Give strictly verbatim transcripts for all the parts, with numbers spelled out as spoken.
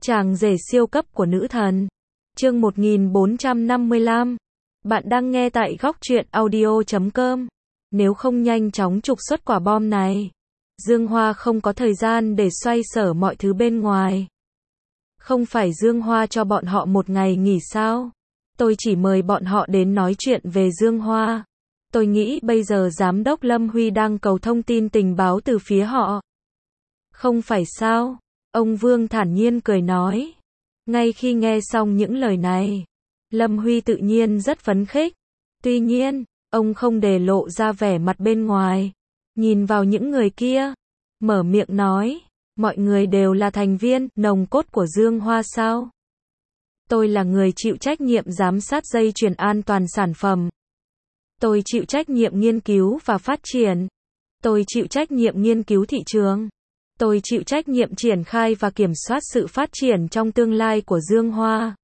Chàng rể siêu cấp của nữ thần. Chương một nghìn bốn trăm năm mươi lăm. Bạn đang nghe tại góc truyện audio chấm com. Nếu không nhanh chóng trục xuất quả bom này, Dương Hoa không có thời gian để xoay sở mọi thứ bên ngoài. Không phải Dương Hoa cho bọn họ một ngày nghỉ sao? Tôi chỉ mời bọn họ đến nói chuyện về Dương Hoa. Tôi nghĩ bây giờ Giám đốc Lâm Huy đang cầu thông tin tình báo từ phía họ. Không phải sao? Ông Vương thản nhiên cười nói. Ngay khi nghe xong những lời này, Lâm Huy tự nhiên rất phấn khích. Tuy nhiên, ông không để lộ ra vẻ mặt bên ngoài. Nhìn vào những người kia, mở miệng nói, mọi người đều là thành viên nòng cốt của Dương Hoa sao? Tôi là người chịu trách nhiệm giám sát dây chuyền an toàn sản phẩm. Tôi chịu trách nhiệm nghiên cứu và phát triển. Tôi chịu trách nhiệm nghiên cứu thị trường. Tôi chịu trách nhiệm triển khai và kiểm soát sự phát triển trong tương lai của Dương Hoa.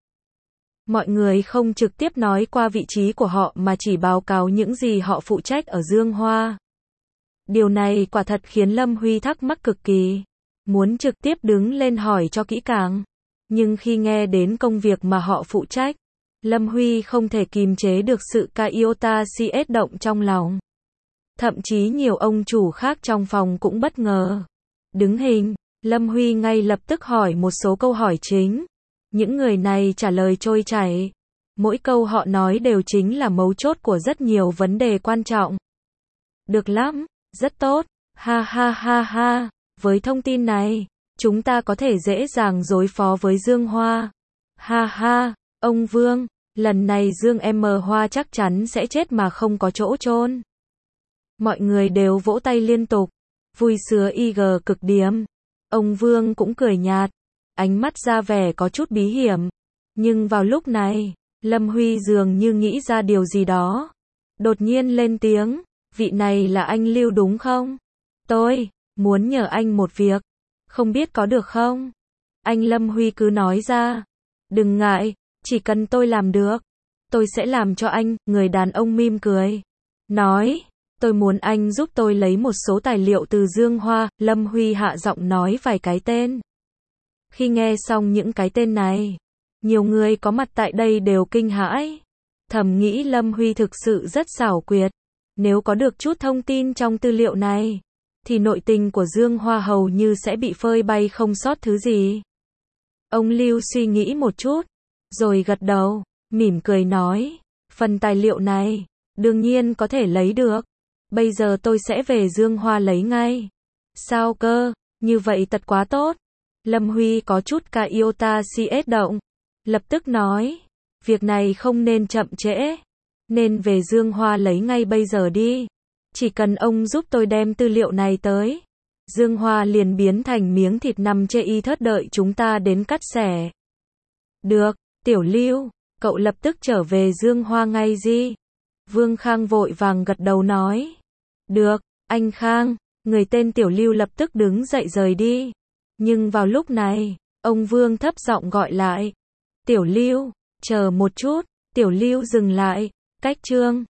Mọi người không trực tiếp nói qua vị trí của họ mà chỉ báo cáo những gì họ phụ trách ở Dương Hoa. Điều này quả thật khiến Lâm Huy thắc mắc cực kỳ, muốn trực tiếp đứng lên hỏi cho kỹ càng. Nhưng khi nghe đến công việc mà họ phụ trách, Lâm Huy không thể kìm chế được sự iota cs động trong lòng. Thậm chí nhiều ông chủ khác trong phòng cũng bất ngờ. Đứng hình, Lâm Huy ngay lập tức hỏi một số câu hỏi chính. Những người này trả lời trôi chảy. Mỗi câu họ nói đều chính là mấu chốt của rất nhiều vấn đề quan trọng. Được lắm, rất tốt, ha ha ha ha, với thông tin này, chúng ta có thể dễ dàng đối phó với Dương Hoa. Ha ha, ông Vương, lần này Dương M Hoa chắc chắn sẽ chết mà không có chỗ chôn. Mọi người đều vỗ tay liên tục. Vui sướng ig cực điểm. Ông Vương cũng cười nhạt, ánh mắt ra vẻ có chút bí hiểm. Nhưng vào lúc này, Lâm Huy dường như nghĩ ra điều gì đó. Đột nhiên lên tiếng, vị này là anh Lưu đúng không? Tôi muốn nhờ anh một việc, không biết có được không? Anh Lâm Huy cứ nói ra. Đừng ngại, chỉ cần tôi làm được, tôi sẽ làm cho anh. Người đàn ông mỉm cười, nói. Tôi muốn anh giúp tôi lấy một số tài liệu từ Dương Hoa. Lâm Huy hạ giọng nói vài cái tên. Khi nghe xong những cái tên này, nhiều người có mặt tại đây đều kinh hãi. Thầm nghĩ Lâm Huy thực sự rất xảo quyệt. Nếu có được chút thông tin trong tư liệu này, thì nội tình của Dương Hoa hầu như sẽ bị phơi bay không sót thứ gì. Ông Lưu suy nghĩ một chút, rồi gật đầu, mỉm cười nói. Phần tài liệu này, đương nhiên có thể lấy được. Bây giờ tôi sẽ về Dương Hoa lấy ngay. Sao cơ, như vậy thật quá tốt. Lâm Huy có chút iota cs động. Lập tức nói, việc này không nên chậm trễ. Nên về Dương Hoa lấy ngay bây giờ đi. Chỉ cần ông giúp tôi đem tư liệu này tới, Dương Hoa liền biến thành miếng thịt nằm chê y thớt đợi chúng ta đến cắt xẻ. Được, Tiểu Lưu, cậu lập tức trở về Dương Hoa ngay đi. Vương Khang vội vàng gật đầu nói. Được, anh Khang. Người tên Tiểu Lưu lập tức đứng dậy rời đi. Nhưng vào lúc này, ông Vương thấp giọng gọi lại. Tiểu Lưu, chờ một chút. Tiểu Lưu dừng lại. Cách chương